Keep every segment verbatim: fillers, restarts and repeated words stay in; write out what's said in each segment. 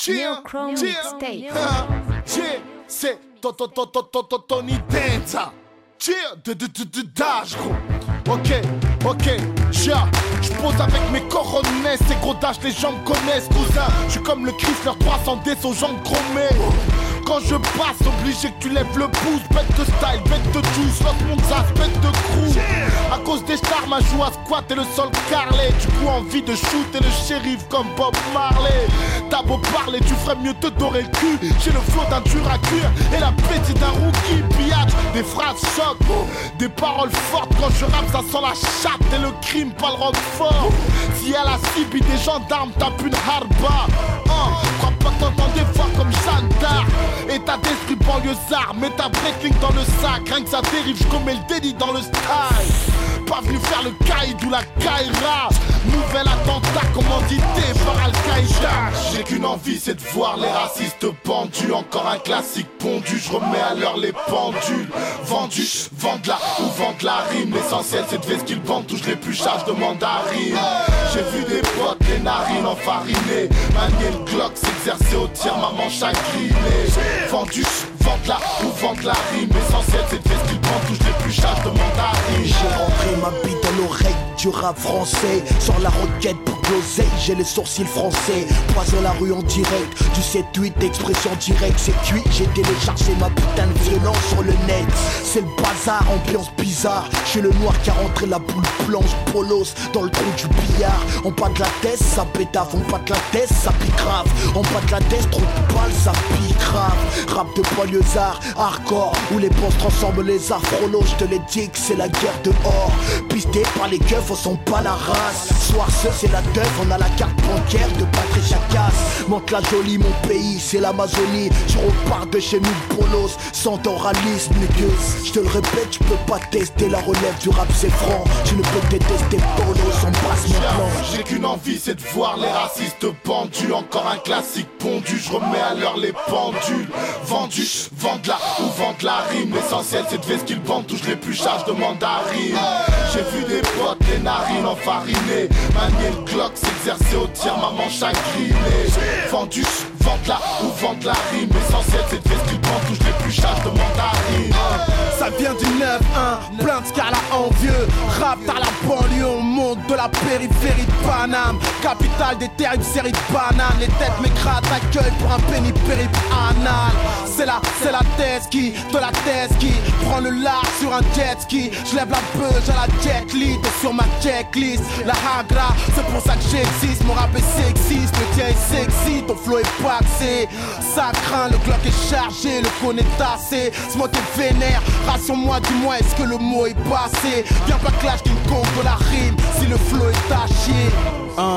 Neochrome Mixtape. C'est Tony Danza. De de de de d'âge gros. Ok, ok, ja. J'pose avec mes coronets, ces gros dash les gens me connaissent cousin. J'suis comme le Chrysler trois cents D aux jambes chromées. Quand je passe, obligé que tu lèves le pouce. Bête de style, bête de juice, lost mon sas, bête de crew. À cause des stars, ma joue à squat et le sol carrelé. Du coup envie de shooter le shérif comme Bob Marley. T'as beau parler, tu ferais mieux te dorer le cul. J'ai le flow d'un dur à cuire et la petite d'un rookie. Pillage, des phrases choc, des paroles fortes. Quand je rappe, ça sent la chatte et le crime, pas le rock fort. Si à la cible des gendarmes, tape une harba. Hein, crois pas que t'entendais voir comme Jeanne d'Arc. État d'esprit banlieusard, mets ta breaking dans le sac. Rien que ça dérive, je commets le délit dans le style. Pas venu faire le caïd ou la caïra. Nouvel attentat commandité par Al-Qaïda. J'ai qu'une envie, c'est de voir les racistes pendus. Encore un classique pondu, je remets à l'heure les pendules. Vendu, vendre la ou vendre la rime. L'essentiel c'est de ver ce qu'ils vendent, touche les plus charges de mandarine. J'ai vu des potes, les narines enfarinées. Manier le Glock, s'exercer au tir, maman chagrinée. Vendu, vendre la ou vendre la rime. L'essentiel c'est de ver ce qu'ils vendent, touche les plus charges de mandarine. J'ai rentré ma bite dans l'oreille du rap français. Sur la roquette pour l'oseille, j'ai les sourcils français. Poison la rue en direct, du sept huit expression directe. C'est cuit, j'ai téléchargé ma putain de violence sur le net. C'est le bazar, ambiance bizarre. J'suis le noir qui a rentré la boule blanche, polos dans le trou du billard. En bas de la tête, ça pétave. En bas de la tête, ça pique grave. En bas de la tête, trop de balles, ça pique grave. Rap de banlieusard, hardcore, où les boss transforment les afrolos. J'te les dis que c'est la guerre dehors. Pisté par les keufs, on sent pas la race. Soir ce, c'est la teuf, on a la carte bancaire de Patricia Cass. Monte la jolie, mon pays, c'est l'Amazonie. Je repars de chez nous, polos, sans oralisme, niggas. J'te le répète, tu peux pas tester la relève du rap, c'est franc. Tu ne peux détester polos, on passe maintenant. J'ai qu'une envie, c'est de voir les racistes pendus. Encore un classique pondu, je remets à l'heure les pendules. Vendu, vendre la ou vendre la rime. L'essentiel c'est de ver ce qu'ils vendent, touche les plus charges de mandarine. J'ai vu des potes, les narines enfarinées. Manier le Glock, s'exercer au tir, maman chagrinée. Vendu, vendre la ou vendre la rime. L'essentiel c'est de ver ce qu'ils vendent, touche les plus charges de mandarine. Ça vient du neuf un, plein de scala envieux. Rap à la banlieue, on monte de la périphérie de Paname. Capitale des terribles séries de bananes. Les têtes m'écratent, accueil pour un penny périple anal. C'est la, c'est la thèse qui, de la thèse qui prend le large sur un jet ski. J'lève la beuge à la jet lit, t'es sur ma checklist. La hagra, c'est pour ça que j'existe. Mon rap est sexiste, le tien est sexy, ton flow est paxé. Ça craint, le Glock est chargé, le cône est tassé. Ce mot est vénère, rassure-moi, dis-moi, est-ce que le mot est passé? Viens pas clash King Kong de la rime, si le flow est taché. Un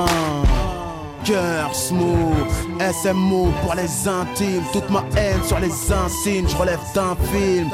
cœur smooth, S M O pour les intimes. Toute ma haine sur les insignes, je relève d'un film.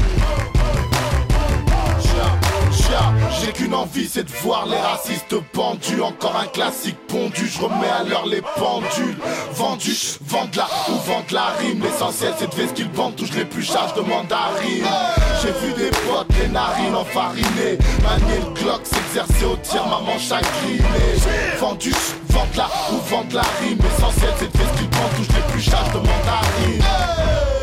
J'ai qu'une envie, c'est de voir les racistes pendus. Encore un classique pondu, je remets à l'heure les pendules. Vendu, vendre la ou vendre la rime. L'essentiel c'est de ver ce qu'ils vendent, touche les plus charges de mandarine. J'ai vu des potes, les narines enfarinées. Manier le Glock, s'exercer au tir, maman chagrinée. Vendu, vendre la ou vendre la rime. L'essentiel c'est de ver ce qu'ils vendent, touche les plus charges de mandarine.